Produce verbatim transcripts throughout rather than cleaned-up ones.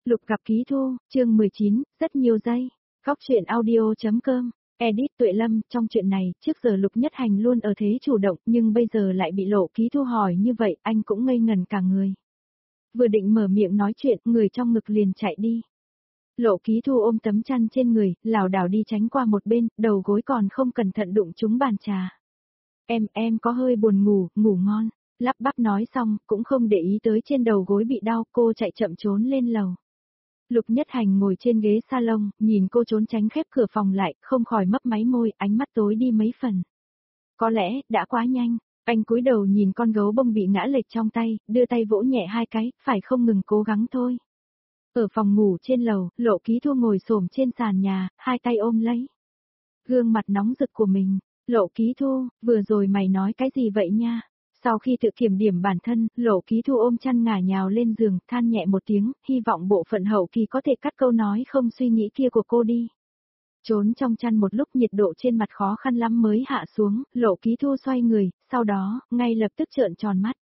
Lục gặp ký thu, chương mười chín, rất nhiều giây. Góc truyện audio.com, edit Tuệ Lâm, trong chuyện này, trước giờ Lục Nhất Hành luôn ở thế chủ động, nhưng bây giờ lại bị Lộ Ký Thu hỏi như vậy, anh cũng ngây ngần cả người. Vừa định mở miệng nói chuyện, người trong ngực liền chạy đi. Lộ Ký Thu ôm tấm chăn trên người, lảo đảo đi tránh qua một bên, đầu gối còn không cẩn thận đụng trúng bàn trà. Em, em có hơi buồn ngủ, ngủ ngon. Lắp bắp nói xong, cũng không để ý tới trên đầu gối bị đau, cô chạy chậm trốn lên lầu. Lục Nhất Hành ngồi trên ghế salon, nhìn cô trốn tránh khép cửa phòng lại, không khỏi mấp máy môi, ánh mắt tối đi mấy phần. Có lẽ, đã quá nhanh, anh cúi đầu nhìn con gấu bông bị ngã lệch trong tay, đưa tay vỗ nhẹ hai cái, phải không ngừng cố gắng thôi. Ở phòng ngủ trên lầu, Lộ Ký Thu ngồi xổm trên sàn nhà, hai tay ôm lấy gương mặt nóng rực của mình. Lộ Ký Thu, vừa rồi mày nói cái gì vậy nha? Sau khi tự kiểm điểm bản thân, Lộ Ký Thu ôm chăn ngả nhào lên giường, than nhẹ một tiếng, hy vọng bộ phận hậu kỳ có thể cắt câu nói không suy nghĩ kia của cô đi. Trốn trong chăn một lúc nhiệt độ trên mặt khó khăn lắm mới hạ xuống, Lộ Ký Thu xoay người, sau đó, ngay lập tức trợn tròn mắt.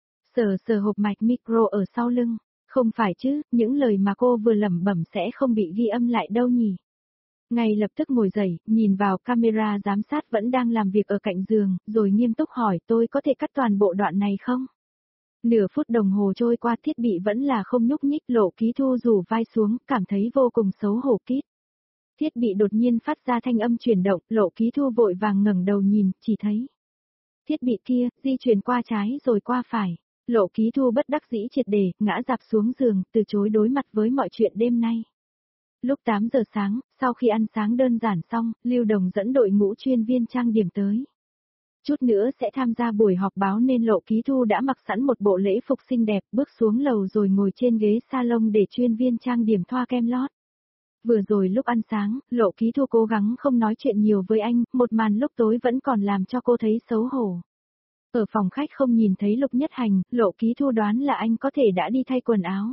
Sờ sờ hộp mạch micro ở sau lưng, không phải chứ, những lời mà cô vừa lẩm bẩm sẽ không bị ghi âm lại đâu nhỉ. Ngay lập tức ngồi dậy, nhìn vào camera giám sát vẫn đang làm việc ở cạnh giường, rồi nghiêm túc hỏi tôi có thể cắt toàn bộ đoạn này không? Nửa phút đồng hồ trôi qua thiết bị vẫn là không nhúc nhích. Lộ Ký Thu rủ vai xuống, cảm thấy vô cùng xấu hổ kít. Thiết bị đột nhiên phát ra thanh âm chuyển động, Lộ Ký Thu vội vàng ngẩng đầu nhìn, chỉ thấy thiết bị kia, di chuyển qua trái rồi qua phải. Lộ Ký Thu bất đắc dĩ triệt để, ngã dạp xuống giường, từ chối đối mặt với mọi chuyện đêm nay. Lúc tám giờ sáng, sau khi ăn sáng đơn giản xong, Lưu Đồng dẫn đội ngũ chuyên viên trang điểm tới. Chút nữa sẽ tham gia buổi họp báo nên Lộ Ký Thu đã mặc sẵn một bộ lễ phục xinh đẹp, bước xuống lầu rồi ngồi trên ghế salon để chuyên viên trang điểm thoa kem lót. Vừa rồi lúc ăn sáng, Lộ Ký Thu cố gắng không nói chuyện nhiều với anh, một màn lúc tối vẫn còn làm cho cô thấy xấu hổ. Ở phòng khách không nhìn thấy Lục Nhất Hành, Lộ Ký Thu đoán là anh có thể đã đi thay quần áo.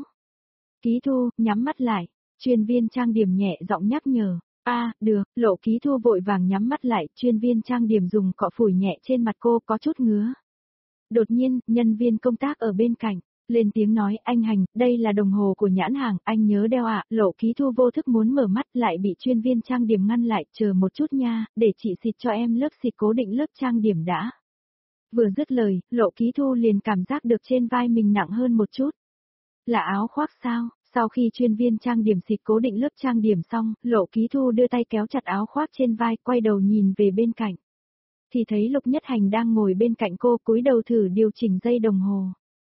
Ký Thu, nhắm mắt lại. Chuyên viên trang điểm nhẹ giọng nhắc nhở. A, à, được, Lộ Ký Thu vội vàng nhắm mắt lại, chuyên viên trang điểm dùng cọ phủi nhẹ trên mặt cô có chút ngứa. Đột nhiên, nhân viên công tác ở bên cạnh, lên tiếng nói anh Hành, đây là đồng hồ của nhãn hàng, anh nhớ đeo ạ. À. Lộ Ký Thu vô thức muốn mở mắt lại bị chuyên viên trang điểm ngăn lại, chờ một chút nha, để chị xịt cho em lớp xịt cố định lớp trang điểm đã. Vừa dứt lời, Lộ Ký Thu liền cảm giác được trên vai mình nặng hơn một chút. Là áo khoác sao? Sau khi chuyên viên trang điểm xịt cố định lớp trang điểm xong, Lộ Ký Thu đưa tay kéo chặt áo khoác trên vai, quay đầu nhìn về bên cạnh. Thì thấy Lục Nhất Hành đang ngồi bên cạnh cô, cúi đầu thử điều chỉnh dây đồng hồ.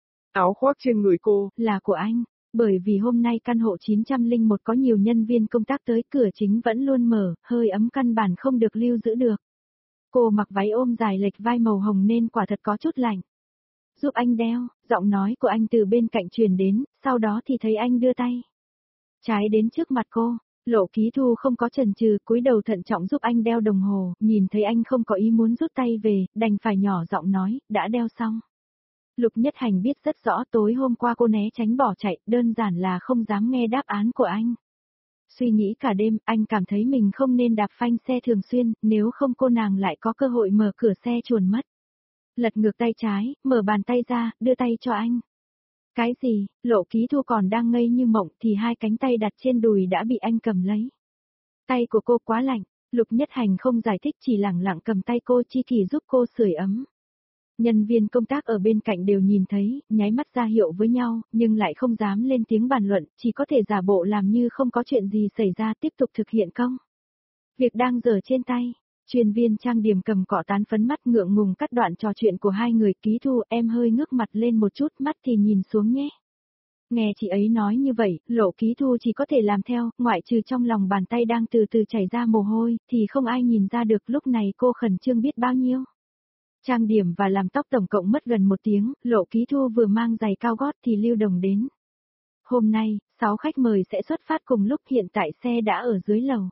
Áo khoác trên người cô là của anh, bởi vì hôm nay căn hộ chín không một có nhiều nhân viên công tác tới, cửa chính vẫn luôn mở, hơi ấm căn bản không được lưu giữ được. Cô mặc váy ôm dài lệch vai màu hồng nên quả thật có chút lạnh. Giúp anh đeo, giọng nói của anh từ bên cạnh truyền đến, sau đó thì thấy anh đưa tay trái đến trước mặt cô. Lộ Ký Thu không có chần chừ, cúi đầu thận trọng giúp anh đeo đồng hồ, nhìn thấy anh không có ý muốn rút tay về, đành phải nhỏ giọng nói, đã đeo xong. Lục Nhất Hành biết rất rõ tối hôm qua cô né tránh bỏ chạy, đơn giản là không dám nghe đáp án của anh. Suy nghĩ cả đêm, anh cảm thấy mình không nên đạp phanh xe thường xuyên, nếu không cô nàng lại có cơ hội mở cửa xe chuồn mất. Lật ngược tay trái, mở bàn tay ra, đưa tay cho anh. Cái gì? Lộ Ký Thu còn đang ngây như mộng thì hai cánh tay đặt trên đùi đã bị anh cầm lấy. Tay của cô quá lạnh, Lục Nhất Hành không giải thích, chỉ lẳng lặng cầm tay cô, chi kỷ giúp cô sưởi ấm. Nhân viên công tác ở bên cạnh đều nhìn thấy, nháy mắt ra hiệu với nhau, nhưng lại không dám lên tiếng bàn luận, chỉ có thể giả bộ làm như không có chuyện gì xảy ra, tiếp tục thực hiện công việc đang dở trên tay. Chuyên viên trang điểm cầm cọ tán phấn, mắt ngượng ngùng cắt đoạn trò chuyện của hai người. Ký Thu, em hơi ngước mặt lên một chút, mắt thì nhìn xuống nhé. Nghe chị ấy nói như vậy, Lộ Ký Thu chỉ có thể làm theo, ngoại trừ trong lòng bàn tay đang từ từ chảy ra mồ hôi, thì không ai nhìn ra được lúc này cô khẩn trương biết bao nhiêu. Trang điểm và làm tóc tổng cộng mất gần một tiếng, Lộ Ký Thu vừa mang giày cao gót thì Lưu Đồng đến. Hôm nay, sáu khách mời sẽ xuất phát cùng lúc, hiện tại xe đã ở dưới lầu.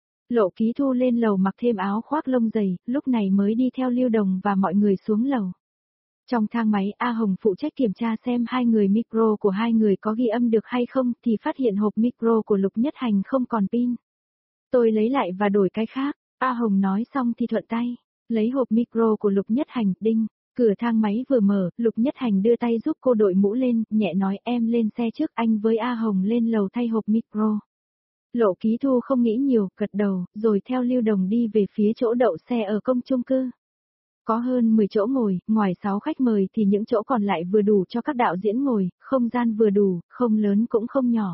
Lộ Ký Thu lên lầu mặc thêm áo khoác lông dày, lúc này mới đi theo Lưu Đồng và mọi người xuống lầu. Trong thang máy, A Hồng phụ trách kiểm tra xem hai người micro của hai người có ghi âm được hay không, thì phát hiện hộp micro của Lục Nhất Hành không còn pin. Tôi lấy lại và đổi cái khác, A Hồng nói xong thì thuận tay lấy hộp micro của Lục Nhất Hành, đinh. Cửa thang máy vừa mở, Lục Nhất Hành đưa tay giúp cô đội mũ lên, nhẹ nói em lên xe trước, anh với A Hồng lên lầu thay hộp micro. Lộ Ký Thu không nghĩ nhiều, gật đầu, rồi theo Lưu Đồng đi về phía chỗ đậu xe ở công chung cư. Có hơn mười chỗ ngồi, ngoài sáu khách mời thì những chỗ còn lại vừa đủ cho các đạo diễn ngồi, không gian vừa đủ, không lớn cũng không nhỏ.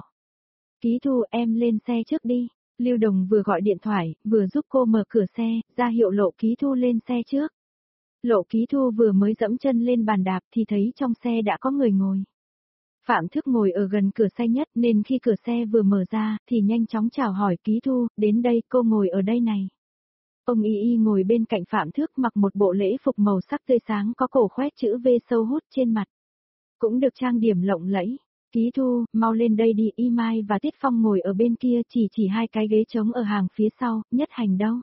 Ký Thu em lên xe trước đi. Lưu Đồng vừa gọi điện thoại, vừa giúp cô mở cửa xe, ra hiệu Lộ Ký Thu lên xe trước. Lộ Ký Thu vừa mới dẫm chân lên bàn đạp thì thấy trong xe đã có người ngồi. Phạm Thức ngồi ở gần cửa xe nhất nên khi cửa xe vừa mở ra thì nhanh chóng chào hỏi Ký Thu, đến đây cô ngồi ở đây này. Ông Y Y ngồi bên cạnh Phạm Thức mặc một bộ lễ phục màu sắc tươi sáng có cổ khoét chữ V sâu hút trên mặt. Cũng được trang điểm lộng lẫy. Ký Thu, mau lên đây đi, Y Mai và Tiết Phong ngồi ở bên kia chỉ chỉ hai cái ghế trống ở hàng phía sau, Nhất Hành đâu.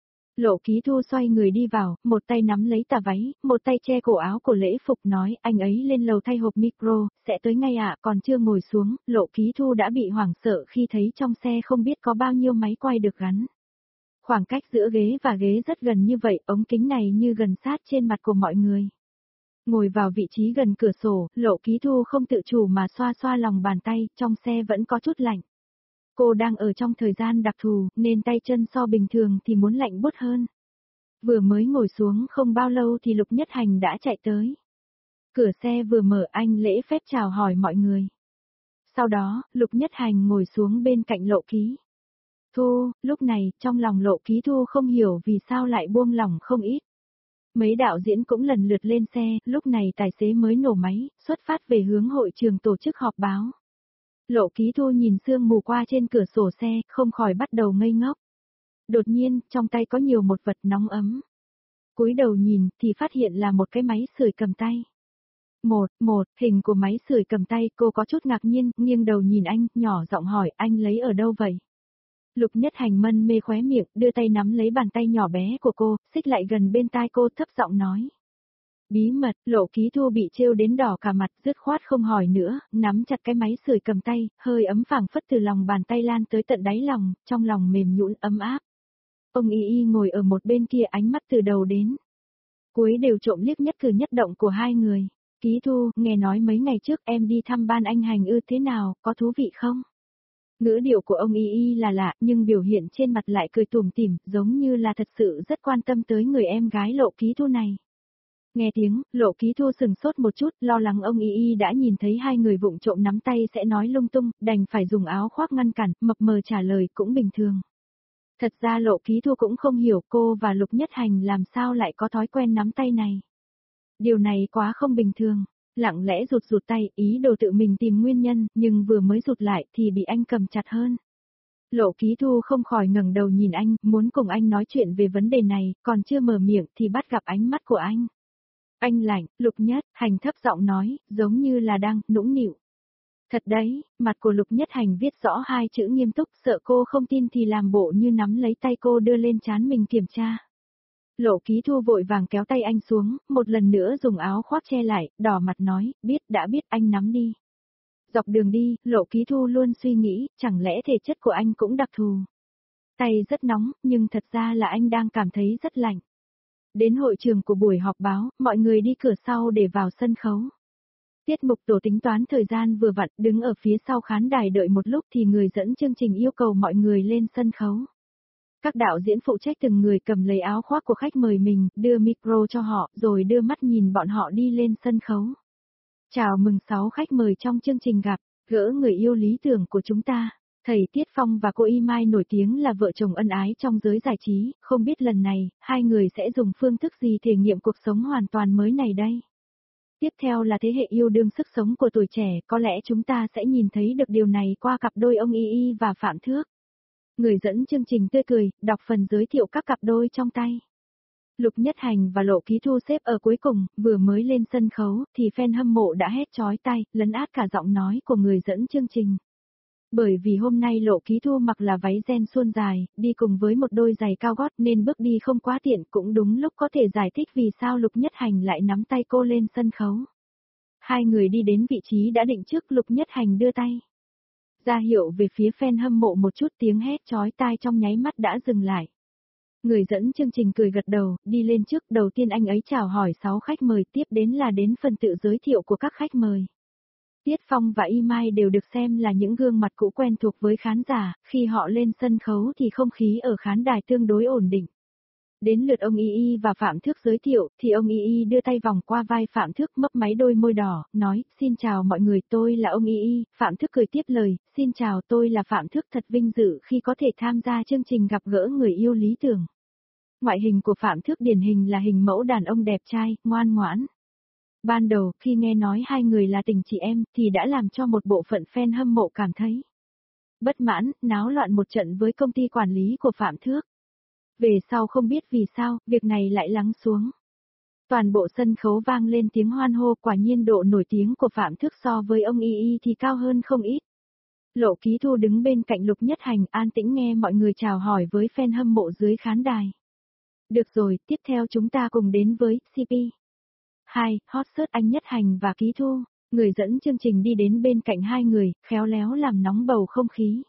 Lộ Ký Thu xoay người đi vào, một tay nắm lấy tà váy, một tay che cổ áo của lễ phục nói anh ấy lên lầu thay hộp micro, sẽ tới ngay ạ, còn chưa ngồi xuống, Lộ Ký Thu đã bị hoảng sợ khi thấy trong xe không biết có bao nhiêu máy quay được gắn. Khoảng cách giữa ghế và ghế rất gần như vậy, ống kính này như gần sát trên mặt của mọi người. Ngồi vào vị trí gần cửa sổ, Lộ Ký Thu không tự chủ mà xoa xoa lòng bàn tay, trong xe vẫn có chút lạnh. Cô đang ở trong thời gian đặc thù, nên tay chân so bình thường thì muốn lạnh buốt hơn. Vừa mới ngồi xuống không bao lâu thì Lục Nhất Hành đã chạy tới. Cửa xe vừa mở anh lễ phép chào hỏi mọi người. Sau đó, Lục Nhất Hành ngồi xuống bên cạnh Lộ Ký Thu, lúc này, trong lòng Lộ Ký Thu không hiểu vì sao lại buông lỏng không ít. Mấy đạo diễn cũng lần lượt lên xe, lúc này tài xế mới nổ máy, xuất phát về hướng hội trường tổ chức họp báo. Lộ Ký Thu nhìn sương mù qua trên cửa sổ xe, không khỏi bắt đầu ngây ngốc. Đột nhiên, trong tay có nhiều một vật nóng ấm. Cúi đầu nhìn, thì phát hiện là một cái máy sưởi cầm tay. Một, một, hình của máy sưởi cầm tay, cô có chút ngạc nhiên, nghiêng đầu nhìn anh, nhỏ giọng hỏi, anh lấy ở đâu vậy? Lục Nhất Hành mân mê khóe miệng, đưa tay nắm lấy bàn tay nhỏ bé của cô, xích lại gần bên tai cô thấp giọng nói. Bí mật, Lộ Ký Thu bị trêu đến đỏ cả mặt, dứt khoát không hỏi nữa, nắm chặt cái máy sưởi cầm tay, hơi ấm phảng phất từ lòng bàn tay lan tới tận đáy lòng, trong lòng mềm nhũn ấm áp. Ông Y Y ngồi ở một bên kia ánh mắt từ đầu đến cuối đều trộm liếc nhất cử nhất động của hai người. Ký Thu, nghe nói mấy ngày trước em đi thăm ban anh Hành ư thế nào, có thú vị không? Ngữ điệu của ông Y Y là lạ, nhưng biểu hiện trên mặt lại cười tủm tỉm, giống như là thật sự rất quan tâm tới người em gái Lộ Ký Thu này. Nghe tiếng, Lộ Ký Thu sừng sốt một chút, lo lắng ông Y Y đã nhìn thấy hai người vụng trộm nắm tay sẽ nói lung tung, đành phải dùng áo khoác ngăn cản, mập mờ trả lời cũng bình thường. Thật ra Lộ Ký Thu cũng không hiểu cô và Lục Nhất Hành làm sao lại có thói quen nắm tay này. Điều này quá không bình thường. Lặng lẽ rụt rụt tay, ý đồ tự mình tìm nguyên nhân, nhưng vừa mới rụt lại thì bị anh cầm chặt hơn. Lộ Ký Thu không khỏi ngẩng đầu nhìn anh, muốn cùng anh nói chuyện về vấn đề này, còn chưa mở miệng thì bắt gặp ánh mắt của anh. Anh lạnh, Lục Nhất Hành thấp giọng nói, giống như là đang nũng nịu. Thật đấy, mặt của Lục Nhất Hành viết rõ hai chữ nghiêm túc, sợ cô không tin thì làm bộ như nắm lấy tay cô đưa lên trán mình kiểm tra. Lộ Ký Thu vội vàng kéo tay anh xuống, một lần nữa dùng áo khoác che lại, đỏ mặt nói, biết đã biết anh nắm đi. Dọc đường đi, Lộ Ký Thu luôn suy nghĩ, chẳng lẽ thể chất của anh cũng đặc thù. Tay rất nóng, nhưng thật ra là anh đang cảm thấy rất lạnh. Đến hội trường của buổi họp báo, mọi người đi cửa sau để vào sân khấu. Tiết mục tổ tính toán thời gian vừa vặn, đứng ở phía sau khán đài đợi một lúc thì người dẫn chương trình yêu cầu mọi người lên sân khấu. Các đạo diễn phụ trách từng người cầm lấy áo khoác của khách mời mình, đưa micro cho họ, rồi đưa mắt nhìn bọn họ đi lên sân khấu. Chào mừng sáu khách mời trong chương trình gặp, gỡ người yêu lý tưởng của chúng ta. Thầy Tiết Phong và cô Y Mai nổi tiếng là vợ chồng ân ái trong giới giải trí, không biết lần này, hai người sẽ dùng phương thức gì thể nghiệm cuộc sống hoàn toàn mới này đây. Tiếp theo là thế hệ yêu đương sức sống của tuổi trẻ, có lẽ chúng ta sẽ nhìn thấy được điều này qua cặp đôi ông Y Y và Phạm Thước. Người dẫn chương trình tươi cười, đọc phần giới thiệu các cặp đôi trong tay. Lục Nhất Hành và Lộ Ký Thu xếp ở cuối cùng, vừa mới lên sân khấu, thì fan hâm mộ đã hét chói tai, lấn át cả giọng nói của người dẫn chương trình. Bởi vì hôm nay Lộ Ký Thu mặc là váy ren suôn dài, đi cùng với một đôi giày cao gót nên bước đi không quá tiện, cũng đúng lúc có thể giải thích vì sao Lục Nhất Hành lại nắm tay cô lên sân khấu. Hai người đi đến vị trí đã định trước, Lục Nhất Hành đưa tay ra hiệu về phía fan hâm mộ một chút, tiếng hét chói tai trong nháy mắt đã dừng lại. Người dẫn chương trình cười gật đầu, đi lên trước, đầu tiên anh ấy chào hỏi sáu khách mời, tiếp đến là đến phần tự giới thiệu của các khách mời. Tiết Phong và Y Mai đều được xem là những gương mặt cũ quen thuộc với khán giả, khi họ lên sân khấu thì không khí ở khán đài tương đối ổn định. Đến lượt ông Y Y và Phạm Thước giới thiệu, thì ông Y Y đưa tay vòng qua vai Phạm Thước, mấp máy đôi môi đỏ, nói, xin chào mọi người, tôi là ông Y Y. Phạm Thước cười tiếp lời, xin chào, tôi là Phạm Thước, thật vinh dự khi có thể tham gia chương trình gặp gỡ người yêu lý tưởng. Ngoại hình của Phạm Thước điển hình là hình mẫu đàn ông đẹp trai, ngoan ngoãn. Ban đầu, khi nghe nói hai người là tình chị em, thì đã làm cho một bộ phận fan hâm mộ cảm thấy bất mãn, náo loạn một trận với công ty quản lý của Phạm Thước. Về sau không biết vì sao, việc này lại lắng xuống. Toàn bộ sân khấu vang lên tiếng hoan hô, quả nhiên độ nổi tiếng của Phạm Thước so với ông Y Y thì cao hơn không ít. Lộ Ký Thu đứng bên cạnh Lục Nhất Hành, an tĩnh nghe mọi người chào hỏi với fan hâm mộ dưới khán đài. Được rồi, tiếp theo chúng ta cùng đến với xê pê. hai. Hot search anh Nhất Hành và Ký Thu. Người dẫn chương trình đi đến bên cạnh hai người, khéo léo làm nóng bầu không khí.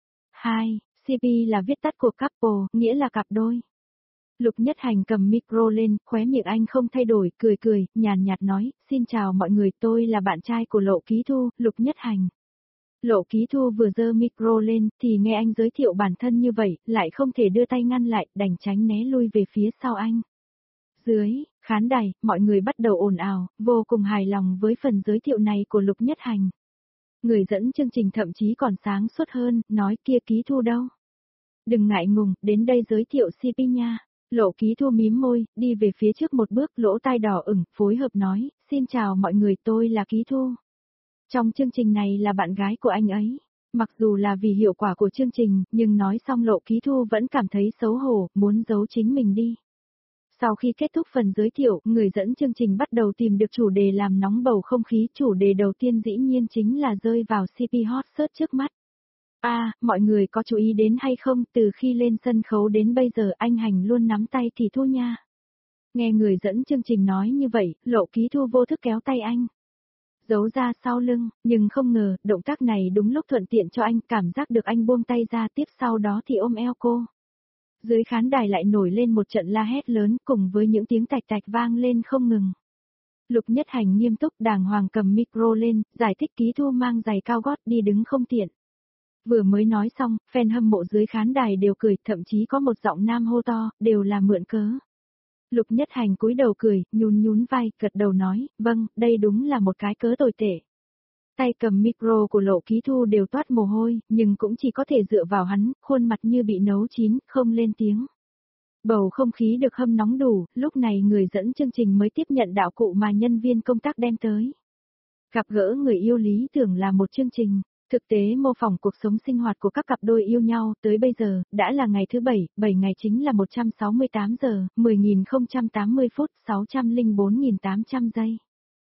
hai. xê pê là viết tắt của couple, nghĩa là cặp đôi. Lục Nhất Hành cầm micro lên, khóe miệng anh không thay đổi, cười cười, nhàn nhạt nói, xin chào mọi người, tôi là bạn trai của Lộ Ký Thu, Lục Nhất Hành. Lộ Ký Thu vừa giơ micro lên, thì nghe anh giới thiệu bản thân như vậy, lại không thể đưa tay ngăn lại, đành tránh né lui về phía sau anh. Dưới khán đài, mọi người bắt đầu ồn ào, vô cùng hài lòng với phần giới thiệu này của Lục Nhất Hành. Người dẫn chương trình thậm chí còn sáng suốt hơn, nói kia Ký Thu đâu. Đừng ngại ngùng, đến đây giới thiệu xê pê nha. Lộ Ký Thu mím môi, đi về phía trước một bước, lỗ tai đỏ ửng, phối hợp nói, xin chào mọi người, tôi là Ký Thu. Trong chương trình này là bạn gái của anh ấy. Mặc dù là vì hiệu quả của chương trình, nhưng nói xong Lộ Ký Thu vẫn cảm thấy xấu hổ, muốn giấu chính mình đi. Sau khi kết thúc phần giới thiệu, người dẫn chương trình bắt đầu tìm được chủ đề làm nóng bầu không khí. Chủ đề đầu tiên dĩ nhiên chính là rơi vào xê pê hot search trước mắt. À, mọi người có chú ý đến hay không, từ khi lên sân khấu đến bây giờ anh Hành luôn nắm tay Kỳ Thu nha. Nghe người dẫn chương trình nói như vậy, Lộ Ký Thu vô thức kéo tay anh. Giấu ra sau lưng, nhưng không ngờ, động tác này đúng lúc thuận tiện cho anh, cảm giác được anh buông tay ra, tiếp sau đó thì ôm eo cô. Dưới khán đài lại nổi lên một trận la hét lớn, cùng với những tiếng tạch tạch vang lên không ngừng. Lục Nhất Hành nghiêm túc đàng hoàng cầm micro lên, giải thích Ký Thu mang giày cao gót đi đứng không tiện. Vừa mới nói xong, fan hâm mộ dưới khán đài đều cười, thậm chí có một giọng nam hô to, đều là mượn cớ. Lục Nhất Hành cúi đầu cười, nhún nhún vai, gật đầu nói, vâng, đây đúng là một cái cớ tồi tệ. Tay cầm micro của Lộ Ký Thu đều toát mồ hôi, nhưng cũng chỉ có thể dựa vào hắn, khuôn mặt như bị nấu chín, không lên tiếng. Bầu không khí được hâm nóng đủ, lúc này người dẫn chương trình mới tiếp nhận đạo cụ mà nhân viên công tác đem tới. Gặp gỡ người yêu lý tưởng là một chương trình, thực tế mô phỏng cuộc sống sinh hoạt của các cặp đôi yêu nhau, tới bây giờ, đã là ngày thứ bảy, bảy ngày chính là một trăm sáu mươi tám giờ, mười nghìn không trăm tám mươi phút, sáu trăm lẻ bốn nghìn tám trăm giây.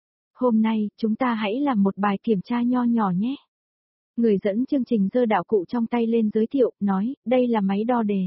Hôm nay, chúng ta hãy làm một bài kiểm tra nho nhỏ nhé. Người dẫn chương trình giơ đạo cụ trong tay lên giới thiệu, nói, đây là máy đo đề.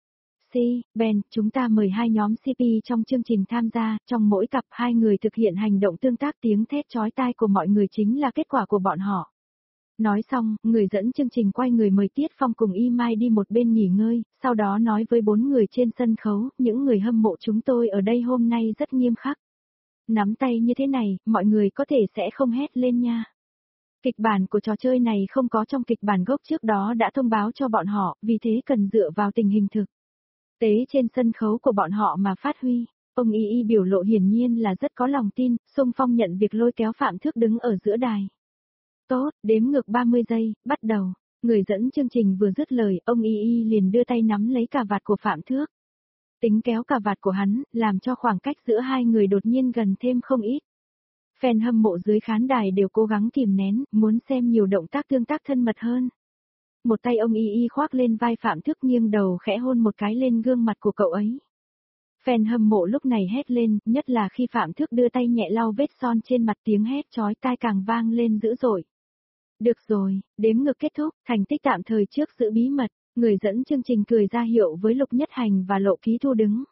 C, Ben, chúng ta mời hai nhóm xê pê trong chương trình tham gia, trong mỗi cặp hai người thực hiện hành động tương tác, tiếng thét chói tai của mọi người chính là kết quả của bọn họ. Nói xong, người dẫn chương trình quay người mời Tiết Phong cùng Y Mai đi một bên nghỉ ngơi, sau đó nói với bốn người trên sân khấu, những người hâm mộ chúng tôi ở đây hôm nay rất nghiêm khắc. Nắm tay như thế này, mọi người có thể sẽ không hét lên nha. Kịch bản của trò chơi này không có trong kịch bản gốc trước đó đã thông báo cho bọn họ, vì thế cần dựa vào tình hình thực tế trên sân khấu của bọn họ mà phát huy. Ông Y Y biểu lộ hiển nhiên là rất có lòng tin, xung phong nhận việc lôi kéo Phạm Thước đứng ở giữa đài. Tốt, đếm ngược ba mươi giây, bắt đầu. Người dẫn chương trình vừa dứt lời, ông Y Y liền đưa tay nắm lấy cà vạt của Phạm Thước. Tính kéo cà vạt của hắn, làm cho khoảng cách giữa hai người đột nhiên gần thêm không ít. Fan hâm mộ dưới khán đài đều cố gắng kìm nén, muốn xem nhiều động tác tương tác thân mật hơn. Một tay ông Y Y khoác lên vai Phạm Thước, nghiêng đầu khẽ hôn một cái lên gương mặt của cậu ấy. Fan hâm mộ lúc này hét lên, nhất là khi Phạm Thước đưa tay nhẹ lau vết son trên mặt, tiếng hét chói tai càng vang lên dữ dội. Được rồi, đếm ngược kết thúc, thành tích tạm thời trước giữ bí mật, người dẫn chương trình cười ra hiệu với Lục Nhất Hành và Lộ Ký Thu đứng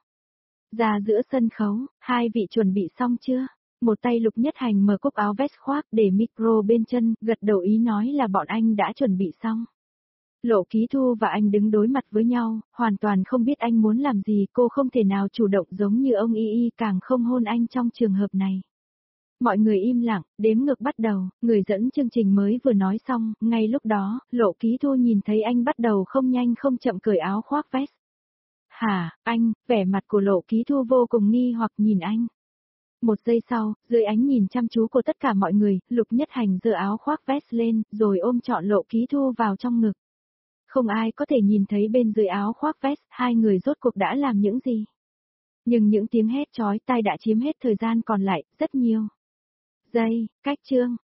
ra giữa sân khấu, hai vị chuẩn bị xong chưa? Một tay Lục Nhất Hành mở cúc áo vest khoác để micro bên chân, gật đầu ý nói là bọn anh đã chuẩn bị xong. Lộ Ký Thu và anh đứng đối mặt với nhau, hoàn toàn không biết anh muốn làm gì, cô không thể nào chủ động giống như ông Y Y, càng không hôn anh trong trường hợp này. Mọi người im lặng, đếm ngược bắt đầu, người dẫn chương trình mới vừa nói xong, ngay lúc đó, Lộ Ký Thu nhìn thấy anh bắt đầu không nhanh không chậm cởi áo khoác vest. Hả, anh, vẻ mặt của Lộ Ký Thu vô cùng nghi hoặc nhìn anh. Một giây sau, dưới ánh nhìn chăm chú của tất cả mọi người, Lục Nhất Hành giơ áo khoác vest lên, rồi ôm trọn Lộ Ký Thu vào trong ngực. Không ai có thể nhìn thấy bên dưới áo khoác vest, hai người rốt cuộc đã làm những gì. Nhưng những tiếng hét chói tai đã chiếm hết thời gian còn lại, rất nhiều giây, cách chương.